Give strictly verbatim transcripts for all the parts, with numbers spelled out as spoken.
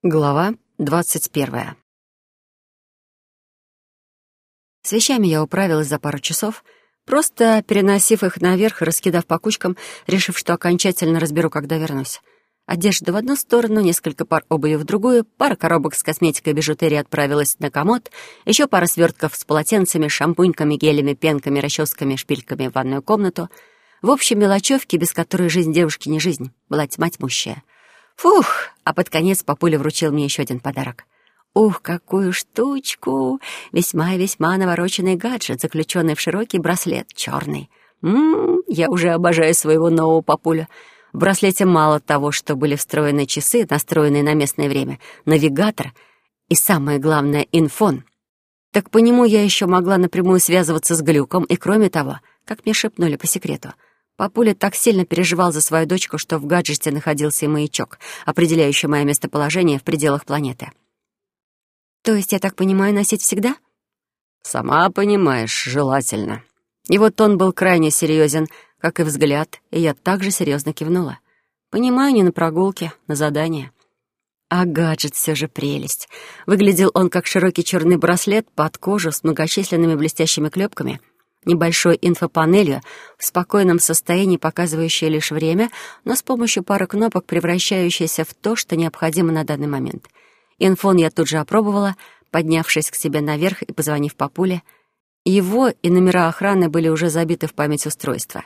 Глава двадцать первая. С вещами я управилась за пару часов, просто переносив их наверх и раскидав по кучкам, решив, что окончательно разберу, когда вернусь. Одежда в одну сторону, несколько пар обуви в другую, пара коробок с косметикой и бижутерией отправилась на комод, еще пара свертков с полотенцами, шампуньками, гелями, пенками, расческами, шпильками в ванную комнату. В общем, мелочевки, без которой жизнь девушки не жизнь, была тьма тьмущая. Фух, а под конец папуля вручил мне еще один подарок. Ух, какую штучку! Весьма и весьма навороченный гаджет, заключенный в широкий браслет, черный. Ммм, я уже обожаю своего нового папуля. В браслете мало того, что были встроены часы, настроенные на местное время, навигатор и, самое главное, инфон. Так по нему я еще могла напрямую связываться с Глюком, и, кроме того, как мне шепнули по секрету, папуля так сильно переживал за свою дочку, что в гаджете находился и маячок, определяющий мое местоположение в пределах планеты. То есть, я так понимаю, носить всегда? Сама понимаешь, желательно. И вот он был крайне серьезен, как и взгляд, и я также серьезно кивнула. Понимаю, не на прогулке, на задание. А гаджет все же прелесть. Выглядел он как широкий черный браслет под кожу с многочисленными блестящими клепками, небольшой инфопанелью, в спокойном состоянии показывающей лишь время, но с помощью пары кнопок превращающейся в то, что необходимо на данный момент. Инфон я тут же опробовала, поднявшись к себе наверх и позвонив папуле. Его и номера охраны были уже забиты в память устройства.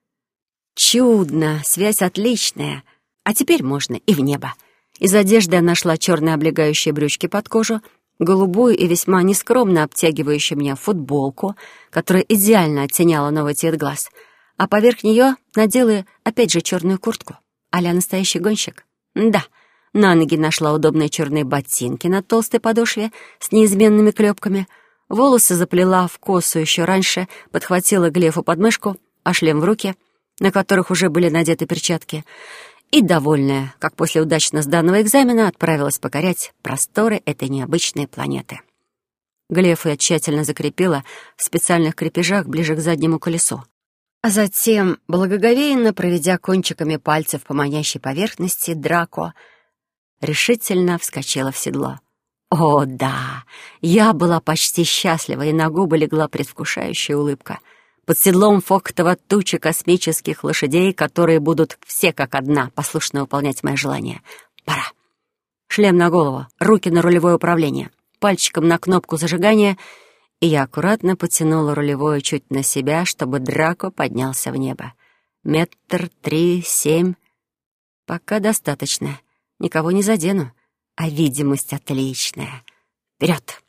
Чудно, связь отличная. А теперь можно и в небо. Из одежды я нашла черные облегающие брючки под кожу, голубую и весьма нескромно обтягивающую меня футболку, которая идеально оттеняла новый цвет глаз, а поверх нее надела опять же черную куртку, а-ля настоящий гонщик. Да, на ноги нашла удобные черные ботинки на толстой подошве с неизменными клепками, волосы заплела в косу еще раньше, подхватила Глефу под мышку, а шлем в руки, на которых уже были надеты перчатки, и, довольная, как после удачно сданного экзамена, отправилась покорять просторы этой необычной планеты. Глефу я тщательно закрепила в специальных крепежах ближе к заднему колесу, а затем, благоговейно проведя кончиками пальцев по манящей поверхности, Драко решительно вскочила в седло. О, да! Я была почти счастлива, и на губы легла предвкушающая улыбка. Под седлом фоктова туча космических лошадей, которые будут все как одна послушно выполнять мои желания. Пора. Шлем на голову, руки на рулевое управление, пальчиком на кнопку зажигания, и я аккуратно потянула рулевое чуть на себя, чтобы Драко поднялся в небо. Метр, три, семь. Пока достаточно. Никого не задену, а видимость отличная. Вперед!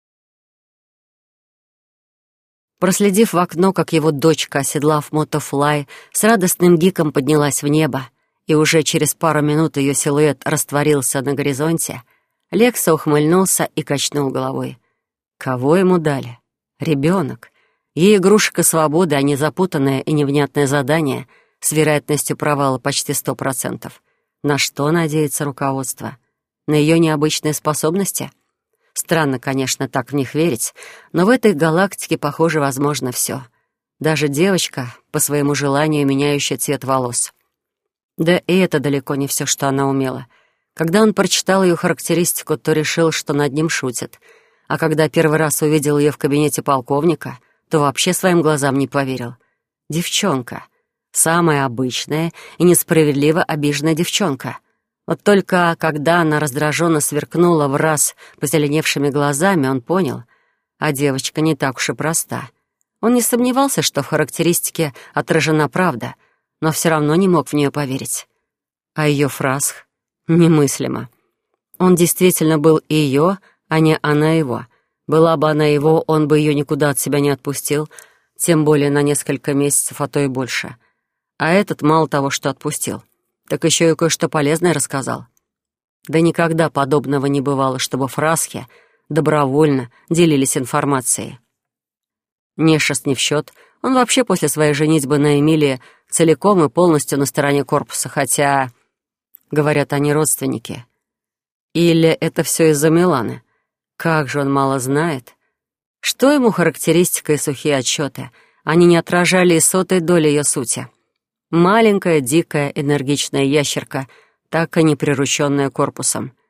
Проследив в окно, как его дочка, оседлав мотофлай, с радостным гиком поднялась в небо, и уже через пару минут ее силуэт растворился на горизонте, Лекса ухмыльнулся и качнул головой. Кого ему дали? Ребенок. Ей игрушка свободы, а не запутанное и невнятное задание с вероятностью провала почти сто процентов. На что надеется руководство? На ее необычные способности? Странно, конечно, так в них верить, но в этой галактике, похоже, возможно все. Даже девочка, по своему желанию меняющая цвет волос. Да и это далеко не все, что она умела. Когда он прочитал ее характеристику, то решил, что над ним шутят. А когда первый раз увидел ее в кабинете полковника, то вообще своим глазам не поверил. Девчонка. Самая обычная и несправедливо обиженная девчонка. Вот только когда она раздраженно сверкнула в раз позеленевшими глазами, он понял, а девочка не так уж и проста. Он не сомневался, что в характеристике отражена правда, но все равно не мог в нее поверить. А ее фразах немыслимо. Он действительно был ее, а не она его. Была бы она его, он бы ее никуда от себя не отпустил, тем более на несколько месяцев, а то и больше. А этот мало того, что отпустил, так еще и кое-что полезное рассказал. Да никогда подобного не бывало, чтобы фразхи добровольно делились информацией. Нешест не в счет, он вообще после своей женитьбы на Эмилии целиком и полностью на стороне корпуса, хотя, говорят, они родственники. Или это все из-за Миланы? Как же он мало знает. Что ему характеристика и сухие отчеты? Они не отражали и сотой доли ее сути. Маленькая, дикая, энергичная ящерка, так и не прирученная корпусом.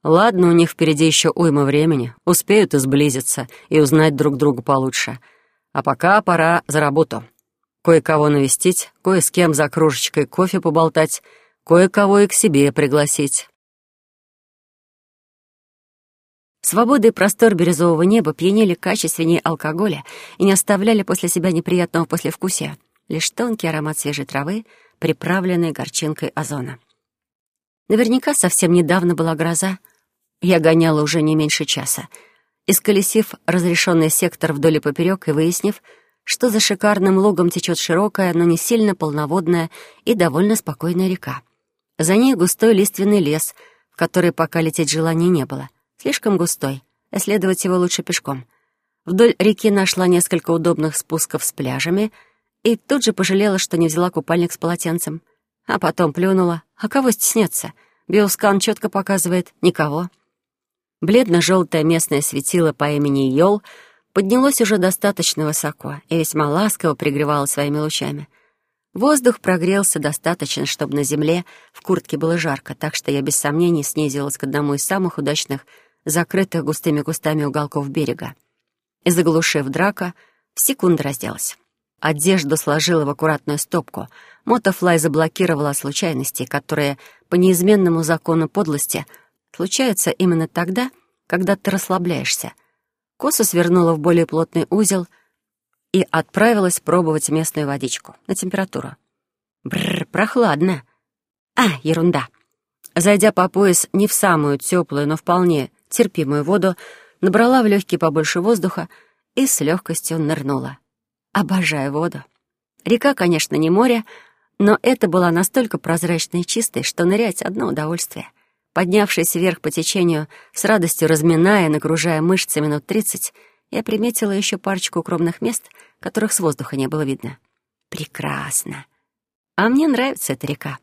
Ладно, у них впереди еще уйма времени, успеют и сблизиться, и узнать друг друга получше. А пока пора за работу. Кое-кого навестить, кое с кем за кружечкой кофе поболтать, кое-кого и к себе пригласить. Свобода и простор бирюзового неба пьянели качественнее алкоголя и не оставляли после себя неприятного послевкусия, лишь тонкий аромат свежей травы, приправленный горчинкой озона. Наверняка совсем недавно была гроза. Я гоняла уже не меньше часа, исколесив разрешенный сектор вдоль и поперек и выяснив, что за шикарным лугом течет широкая, но не сильно полноводная и довольно спокойная река. За ней густой лиственный лес, в который пока лететь желания не было. Слишком густой, исследовать его лучше пешком. Вдоль реки нашла несколько удобных спусков с пляжами и тут же пожалела, что не взяла купальник с полотенцем. А потом плюнула. А кого стесняться? Биоскан четко показывает — никого. Бледно-желтое местное светило по имени Йол поднялось уже достаточно высоко и весьма ласково пригревало своими лучами. Воздух прогрелся достаточно, чтобы на земле в куртке было жарко, так что я без сомнений снизилась к одному из самых удачных, закрытых густыми кустами уголков берега. И, заглушив драка, в секунду разделась. Одежду сложила в аккуратную стопку. Мотофлай заблокировала случайности, которые, по неизменному закону подлости, случаются именно тогда, когда ты расслабляешься. Косу свернула в более плотный узел и отправилась пробовать местную водичку на температуру. Бррр, прохладно. А, ерунда. Зайдя по пояс не в самую теплую, но вполне терпимую воду, набрала в легкие побольше воздуха и с легкостью нырнула. Обожаю воду. Река, конечно, не море, но это была настолько прозрачной и чистой, что нырять — одно удовольствие. Поднявшись вверх по течению, с радостью разминая, нагружая мышцы минут тридцать, я приметила еще парочку укромных мест, которых с воздуха не было видно. Прекрасно. А мне нравится эта река.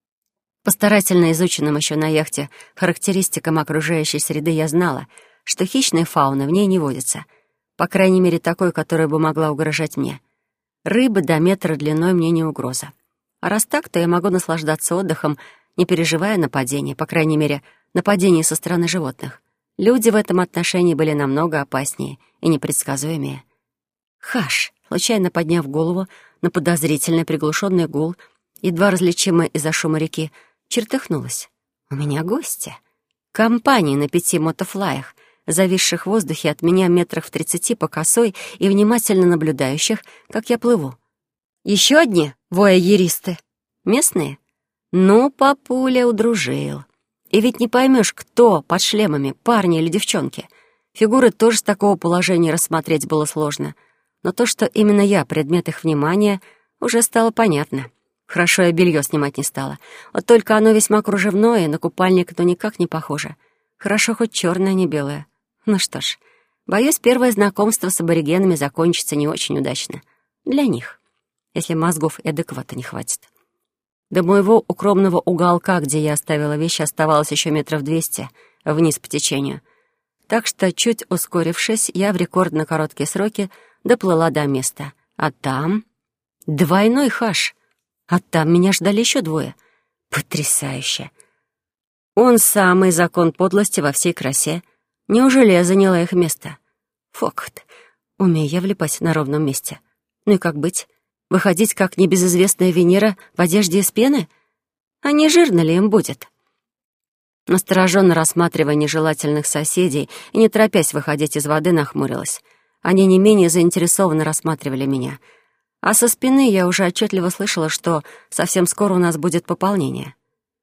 По старательно изученным еще на яхте характеристикам окружающей среды я знала, что хищной фауны в ней не водится, по крайней мере, такой, которая бы могла угрожать мне. Рыбы до метра длиной мне не угроза. А раз так, то я могу наслаждаться отдыхом, не переживая нападения, по крайней мере, нападения со стороны животных. Люди в этом отношении были намного опаснее и непредсказуемее. Хаш, случайно подняв голову на подозрительный приглушенный гул, едва различимый из-за шума реки, чертыхнулась. У меня гости. Компания на пяти мотофлаях, зависших в воздухе от меня метрах в тридцати по косой и внимательно наблюдающих, как я плыву. Еще одни вояеристы. Местные? Ну, папуля удружил. И ведь не поймешь, кто под шлемами, парни или девчонки. Фигуры тоже с такого положения рассмотреть было сложно. Но то, что именно я предмет их внимания, уже стало понятно. Хорошо, я белье снимать не стала. Вот только оно весьма кружевное, на купальник то никак не похоже. Хорошо, хоть черное, а не белое. Ну что ж, боюсь, первое знакомство с аборигенами закончится не очень удачно. Для них, если мозгов и адеквата не хватит. До моего укромного уголка, где я оставила вещи, оставалось еще метров двести вниз по течению. Так что, чуть ускорившись, я в рекордно короткие сроки доплыла до места. А там двойной хаш. А там меня ждали еще двое. Потрясающе. Он самый закон подлости во всей красе. Неужели я заняла их место? Фокт. Умею я влипать на ровном месте. Ну и как быть? Выходить, как небезызвестная Венера, в одежде из пены? А не жирно ли им будет? Настороженно рассматривая нежелательных соседей и не торопясь выходить из воды, нахмурилась. Они не менее заинтересованно рассматривали меня. А со спины я уже отчетливо слышала, что совсем скоро у нас будет пополнение.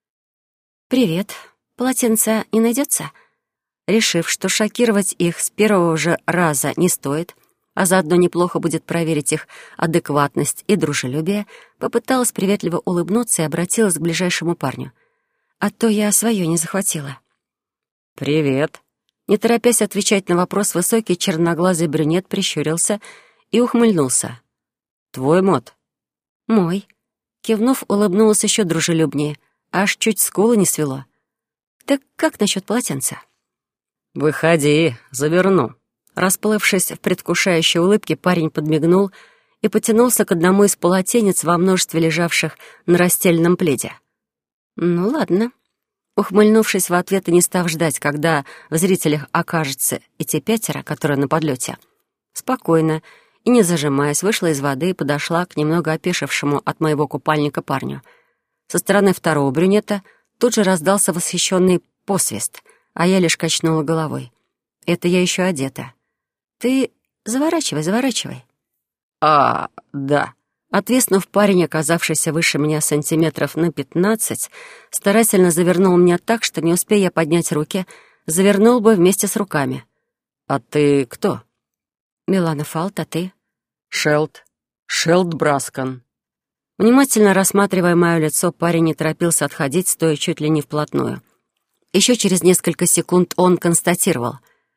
«Привет. Полотенце не найдется?» Решив, что шокировать их с первого же раза не стоит, а заодно неплохо будет проверить их адекватность и дружелюбие, попыталась приветливо улыбнуться и обратилась к ближайшему парню. А то я свое не захватила. «Привет». Не торопясь отвечать на вопрос, высокий черноглазый брюнет прищурился и ухмыльнулся. «Твой мод?» «Мой». Кивнув, улыбнулась еще дружелюбнее, аж чуть скулы не свело. «Так как насчет полотенца?» «Выходи, заверну». Расплывшись в предвкушающей улыбке, парень подмигнул и потянулся к одному из полотенец во множестве лежавших на расстеленном пледе. «Ну ладно». Ухмыльнувшись в ответ и не став ждать, когда в зрителях окажется и те пятеро, которые на подлете, спокойно и не зажимаясь, вышла из воды и подошла к немного опешившему от моего купальника парню. Со стороны второго брюнета тут же раздался восхищенный посвист, а я лишь качнула головой. Это я еще одета. «Ты заворачивай, заворачивай». «А, да». Отвиснув, парень, оказавшийся выше меня сантиметров на пятнадцать, старательно завернул меня так, что, не успея я поднять руки, завернул бы вместе с руками. «А ты кто?» «Милана Фалт, а ты?» «Шелд. Шелд Браскон». Внимательно рассматривая мое лицо, парень не торопился отходить, стоя чуть ли не вплотную. Еще через несколько секунд он констатировал: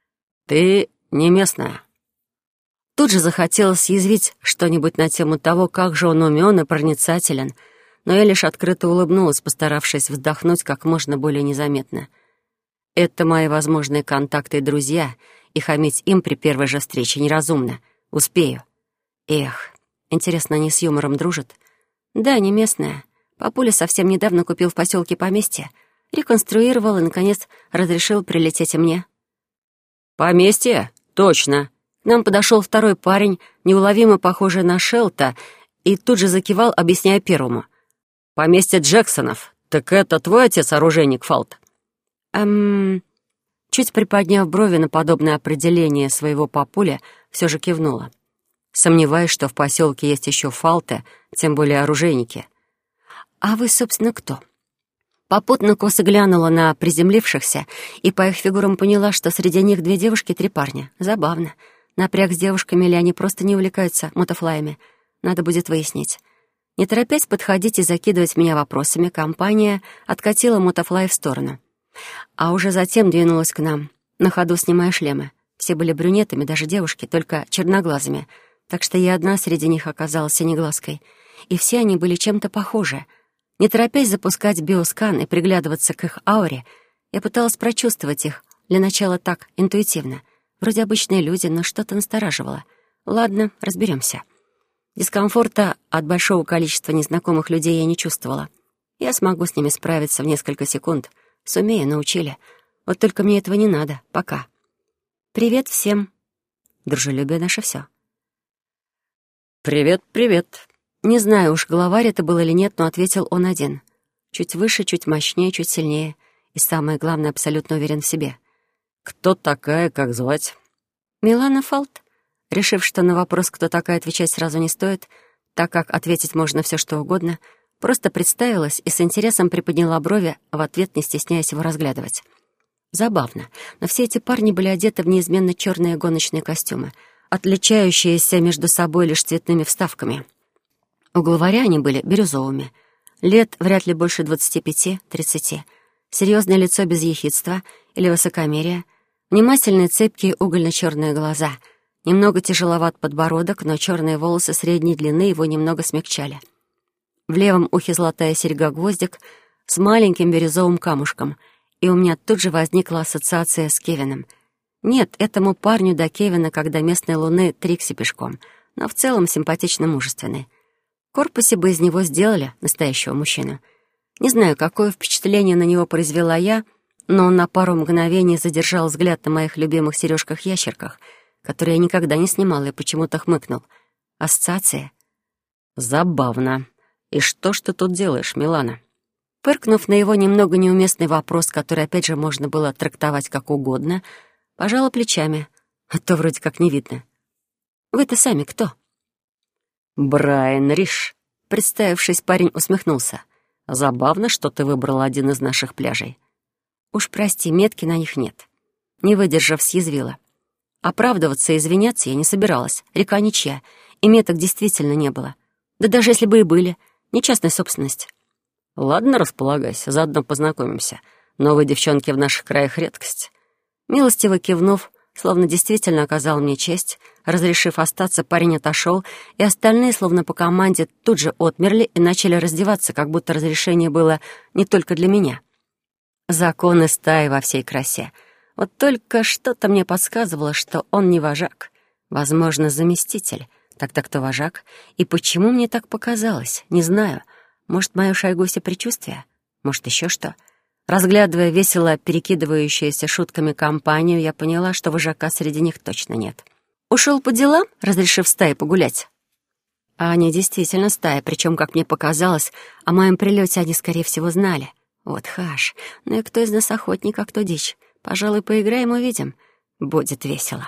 «Ты не местная». Тут же захотелось съязвить что-нибудь на тему того, как же он умен и проницателен, но я лишь открыто улыбнулась, постаравшись вздохнуть как можно более незаметно. Это мои возможные контакты и друзья, и хамить им при первой же встрече неразумно. Успею. Эх, интересно, они с юмором дружат? Да, не местная. Папуля совсем недавно купил в поселке поместье, реконструировал и, наконец, разрешил прилететь и мне. «Поместье? Точно!» К нам подошел второй парень, неуловимо похожий на Шелта, и тут же закивал, объясняя первому. «Поместье Джексонов. Так это твой отец-оружейник, Фалт?» «Эм...» Чуть приподняв брови на подобное определение своего папуля, все же кивнула. Сомневаюсь, что в поселке есть еще Фалты, тем более оружейники. «А вы, собственно, кто?» Попутно косо глянула на приземлившихся и по их фигурам поняла, что среди них две девушки и три парня. Забавно. Напряг с девушками, или они просто не увлекаются мотофлаями. Надо будет выяснить. Не торопясь подходить и закидывать меня вопросами, компания откатила мотофлай в сторону. А уже затем двинулась к нам, на ходу снимая шлемы. Все были брюнетами, даже девушки, только черноглазыми, так что я одна среди них оказалась синеглазкой. И все они были чем-то похожи. Не торопясь запускать биоскан и приглядываться к их ауре, я пыталась прочувствовать их, для начала так, интуитивно. Вроде обычные люди, но что-то настораживало. Ладно, разберемся. Дискомфорта от большого количества незнакомых людей я не чувствовала. Я смогу с ними справиться в несколько секунд. Сумею, научили. Вот только мне этого не надо. Пока. Привет всем. Дружелюбие наше все. Привет, привет. Не знаю уж, главарь это был или нет, но ответил он один. Чуть выше, чуть мощнее, чуть сильнее. И самое главное, абсолютно уверен в себе. «Кто такая, как звать?» «Милана Фалт». Решив, что на вопрос, кто такая, отвечать сразу не стоит, так как ответить можно все что угодно, просто представилась и с интересом приподняла брови, в ответ не стесняясь его разглядывать. Забавно, но все эти парни были одеты в неизменно черные гоночные костюмы, отличающиеся между собой лишь цветными вставками. У главаря они были бирюзовыми. Лет вряд ли больше двадцати пяти-тридцати. Серьезное лицо без ехидства или высокомерия, внимательные цепкие угольно-черные глаза, немного тяжеловат подбородок, но черные волосы средней длины его немного смягчали. В левом ухе золотая серьга-гвоздик с маленьким бирюзовым камушком, и у меня тут же возникла ассоциация с Кевином. Нет, этому парню до Кевина, когда местной луны Трикси пешком, но в целом симпатично мужественный. В корпусе бы из него сделали настоящего мужчину. Не знаю, какое впечатление на него произвела я, но он на пару мгновений задержал взгляд на моих любимых сережках-ящерках, которые я никогда не снимала, и почему-то хмыкнул. Ассоциация? Забавно. И что ж ты тут делаешь, Милана? Фыркнув на его немного неуместный вопрос, который, опять же, можно было трактовать как угодно, пожала плечами, а то вроде как не видно. Вы-то сами кто? Брайан Риш. Представившись, парень усмехнулся. Забавно, что ты выбрал один из наших пляжей. Уж прости, метки на них нет. Не выдержав, съязвила. Оправдываться и извиняться я не собиралась. Река ничья, и меток действительно не было. Да даже если бы и были, не частная собственность. Ладно, располагайся, заодно познакомимся. Новые девчонки в наших краях редкость. Милостиво кивнув, словно действительно оказал мне честь, разрешив остаться, парень отошел, и остальные, словно по команде, тут же отмерли и начали раздеваться, как будто разрешение было не только для меня. Законы стаи во всей красе. Вот только что-то мне подсказывало, что он не вожак. Возможно, заместитель. Так-то кто вожак? И почему мне так показалось? Не знаю. Может, мое шайгуся предчувствие? Может, еще что? Разглядывая весело перекидывающуюся шутками компанию, я поняла, что вожака среди них точно нет. Ушел по делам, разрешив стае погулять. А они действительно стая, причем, как мне показалось, о моем прилете они, скорее всего, знали. Вот хаш. Ну и кто из нас охотник, а кто дичь? Пожалуй, поиграем, увидим. Будет весело.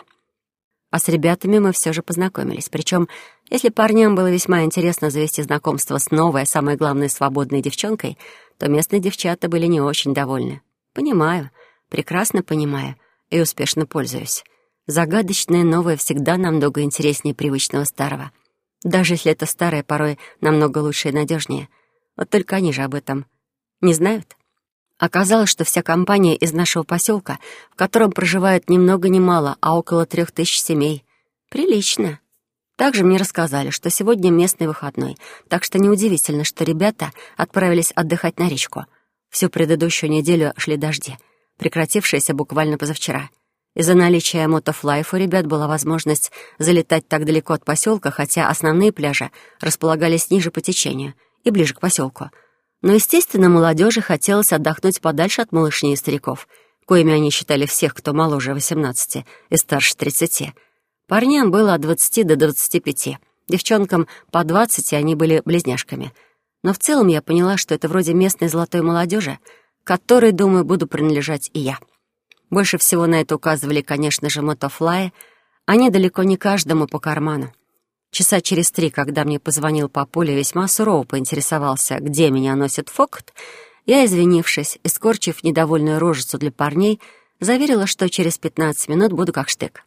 А с ребятами мы все же познакомились. Причем, если парням было весьма интересно завести знакомство с новой, а самое главное, свободной девчонкой, то местные девчата были не очень довольны. Понимаю, прекрасно понимаю и успешно пользуюсь. Загадочное новое всегда намного интереснее привычного старого. Даже если это старое порой намного лучше и надежнее. Вот только они же об этом не знают. Оказалось, что вся компания из нашего поселка, в котором проживает ни много ни мало, а около трех тысяч семей. Прилично. Также мне рассказали, что сегодня местный выходной, так что неудивительно, что ребята отправились отдыхать на речку. Всю предыдущую неделю шли дожди, прекратившиеся буквально позавчера. Из-за наличия мотофлайф у ребят была возможность залетать так далеко от поселка, хотя основные пляжи располагались ниже по течению и ближе к поселку. Но, естественно, молодежи хотелось отдохнуть подальше от малышней и стариков, коими они считали всех, кто моложе восемнадцати и старше тридцати. Парням было от двадцати до двадцати пяти, девчонкам по двадцать, и они были близняшками. Но в целом я поняла, что это вроде местной золотой молодежи, которой, думаю, буду принадлежать и я. Больше всего на это указывали, конечно же, мотофлаи. Они далеко не каждому по карману. Часа через три, когда мне позвонил папуля, весьма сурово поинтересовался, где меня носит Фокт, я, извинившись и скорчив недовольную рожицу для парней, заверила, что через пятнадцать минут буду как штык.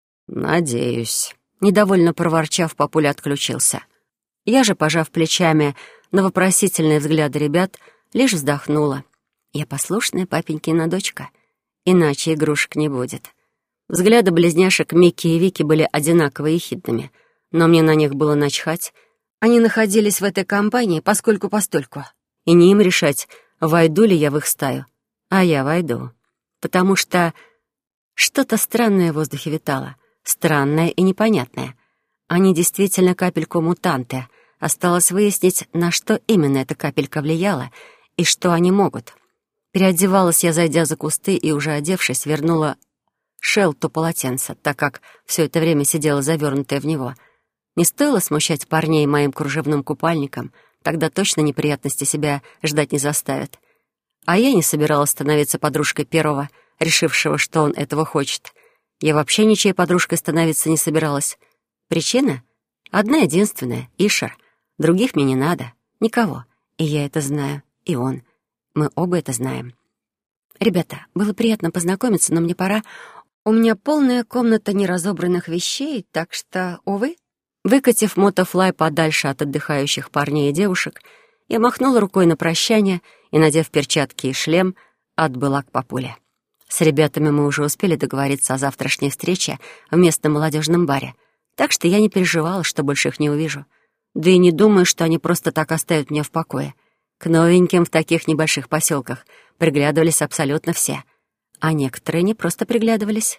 «Надеюсь». Недовольно проворчав, папуля отключился. Я же, пожав плечами на вопросительные взгляды ребят, лишь вздохнула. Я послушная папенькина дочка. Иначе игрушек не будет. Взгляды близняшек Микки и Вики были одинаково ехидными, но мне на них было начхать. Они находились в этой компании поскольку-постольку, и не им решать, войду ли я в их стаю. А я войду, потому что что-то странное в воздухе витало, странное и непонятное. Они действительно капельку мутанты. Осталось выяснить, на что именно эта капелька влияла и что они могут. Переодевалась я, зайдя за кусты, и, уже одевшись, вернула Шелту полотенце, так как все это время сидела завернутая в него. Не стоило смущать парней моим кружевным купальником, тогда точно неприятности себя ждать не заставят. А я не собиралась становиться подружкой первого, решившего, что он этого хочет. Я вообще ничьей подружкой становиться не собиралась. Причина? Одна единственная — Ишар. Других мне не надо. Никого. И я это знаю. И он. Мы оба это знаем. Ребята, было приятно познакомиться, но мне пора. У меня полная комната неразобранных вещей, так что, увы. Выкатив мотофлай подальше от отдыхающих парней и девушек, я махнула рукой на прощание и, надев перчатки и шлем, отбыла к папуле. С ребятами мы уже успели договориться о завтрашней встрече в местном молодежном баре, так что я не переживала, что больше их не увижу. Да и не думаю, что они просто так оставят меня в покое. К новеньким в таких небольших поселках приглядывались абсолютно все, а некоторые не просто приглядывались.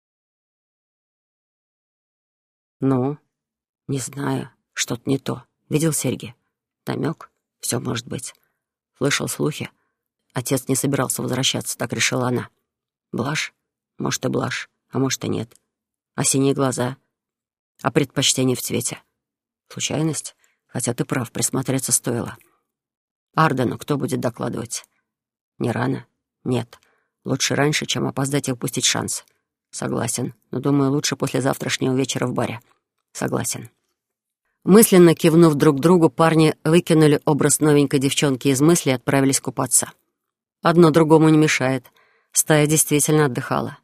«Ну, не знаю, что-то не то. Видел серьги? Намек? Все может быть. Слышал слухи. Отец не собирался возвращаться, так решила она. Блажь? Может, и блажь, а может, и нет. А синие глаза? А предпочтение в цвете? Случайность? Хотя ты прав, присмотреться стоило. Ардену кто будет докладывать? Не рано? Нет. Лучше раньше, чем опоздать и упустить шанс. Согласен, но, думаю, лучше после завтрашнего вечера в баре. Согласен. Мысленно кивнув друг другу, парни выкинули образ новенькой девчонки из мысли и отправились купаться. Одно другому не мешает. Стая действительно отдыхала.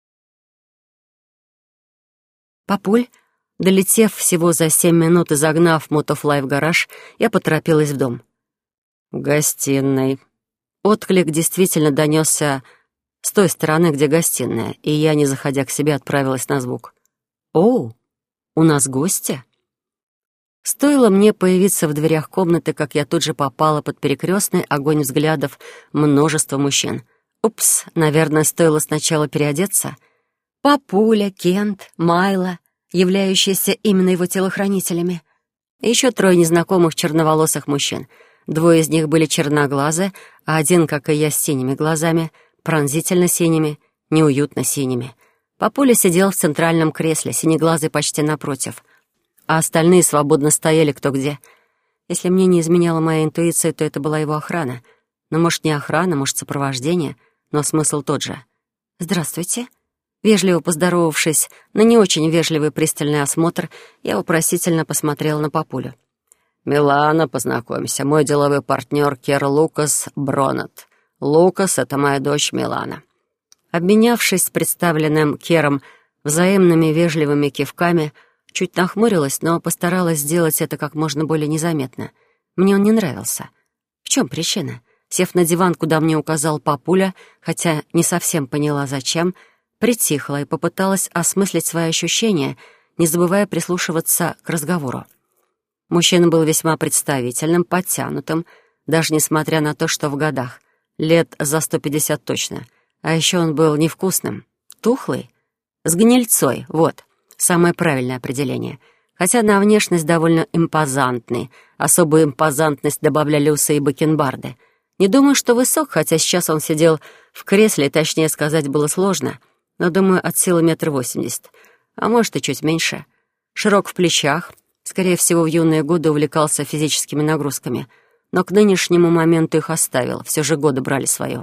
Папуль, долетев всего за семь минут и загнав мотофлай в гараж, я поторопилась в дом. В гостиной. Отклик действительно донесся с той стороны, где гостиная, и я, не заходя к себе, отправилась на звук. «Оу, у нас гости?» Стоило мне появиться в дверях комнаты, как я тут же попала под перекрестный огонь взглядов множества мужчин. Упс, наверное, стоило сначала переодеться. Папуля, Кент, Майла, являющиеся именно его телохранителями. И еще трое незнакомых черноволосых мужчин. Двое из них были черноглазы, а один, как и я, с синими глазами, пронзительно синими, неуютно синими. Папуля сидел в центральном кресле, синеглазый почти напротив, а остальные свободно стояли кто где. Если мне не изменяла моя интуиция, то это была его охрана. Но, может, не охрана, может, сопровождение, но смысл тот же. «Здравствуйте». Вежливо поздоровавшись на не очень вежливый пристальный осмотр, я вопросительно посмотрела на Папулю. «Милана, познакомься, мой деловой партнер Кер Лукас Бронет. Лукас — это моя дочь Милана». Обменявшись с представленным Кером взаимными вежливыми кивками, чуть нахмурилась, но постаралась сделать это как можно более незаметно. Мне он не нравился. В чем причина? Сев на диван, куда мне указал Папуля, хотя не совсем поняла, зачем, притихла и попыталась осмыслить свои ощущения, не забывая прислушиваться к разговору. Мужчина был весьма представительным, подтянутым, даже несмотря на то, что в годах, лет за сто пятьдесят точно. А еще он был невкусным, тухлый, с гнильцой, вот, самое правильное определение. Хотя на внешность довольно импозантный, особую импозантность добавляли усы и бакенбарды. Не думаю, что высок, хотя сейчас он сидел в кресле, точнее сказать было сложно, но, думаю, от силы метр восемьдесят, а может и чуть меньше. Широк в плечах, скорее всего, в юные годы увлекался физическими нагрузками, но к нынешнему моменту их оставил, все же годы брали свое.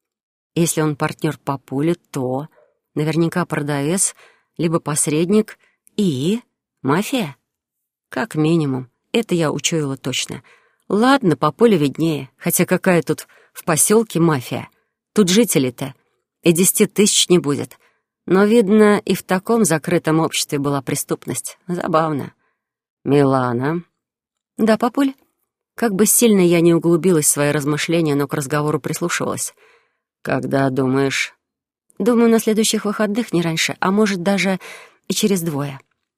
Если он партнер Папули, то наверняка продавец, либо посредник и мафия. Как минимум, это я учуяла точно. Ладно, Папуля виднее, хотя какая тут в поселке мафия? Тут жителей-то и десяти тысяч не будет. Но, видно, и в таком закрытом обществе была преступность. Забавно. «Милана?» «Да, Папуль?» Как бы сильно я не углубилась в свои размышления, но к разговору прислушивалась. «Когда думаешь?» «Думаю, на следующих выходных, не раньше, а может, даже и через двое».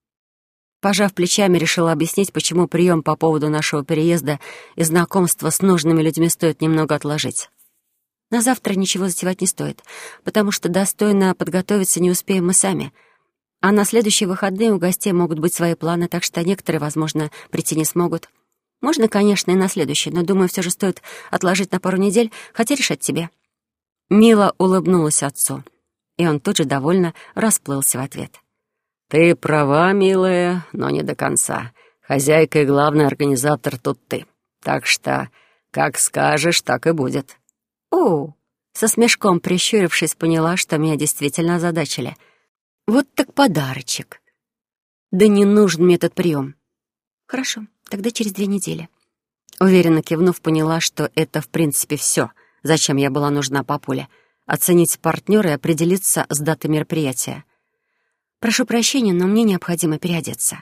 Пожав плечами, решила объяснить, почему прием по поводу нашего переезда и знакомства с нужными людьми стоит немного отложить. На завтра ничего затевать не стоит, потому что достойно подготовиться не успеем мы сами. А на следующие выходные у гостей могут быть свои планы, так что некоторые, возможно, прийти не смогут. Можно, конечно, и на следующий, но, думаю, все же стоит отложить на пару недель, хотя решать тебе». Мила улыбнулась отцу, и он тут же довольно расплылся в ответ. «Ты права, милая, но не до конца. Хозяйка и главный организатор тут ты. Так что, как скажешь, так и будет». «О!» — со смешком прищурившись, поняла, что меня действительно озадачили. «Вот так подарочек. Да не нужен мне этот прием». «Хорошо, тогда через две недели». Уверенно кивнув, поняла, что это, в принципе, все, зачем я была нужна Папуле. Оценить партнера и определиться с датой мероприятия. «Прошу прощения, но мне необходимо переодеться».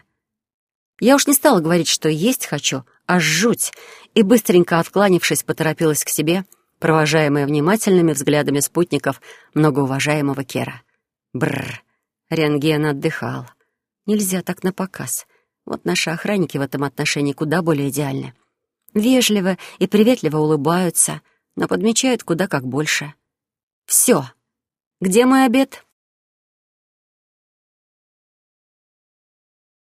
Я уж не стала говорить, что есть хочу, а жуть, и, быстренько откланившись, поторопилась к себе, провожаемая внимательными взглядами спутников многоуважаемого Кера. Бррр, рентген отдыхал. Нельзя так напоказ. Вот наши охранники в этом отношении куда более идеальны. Вежливо и приветливо улыбаются, но подмечают куда как больше. «Все. Где мой обед?»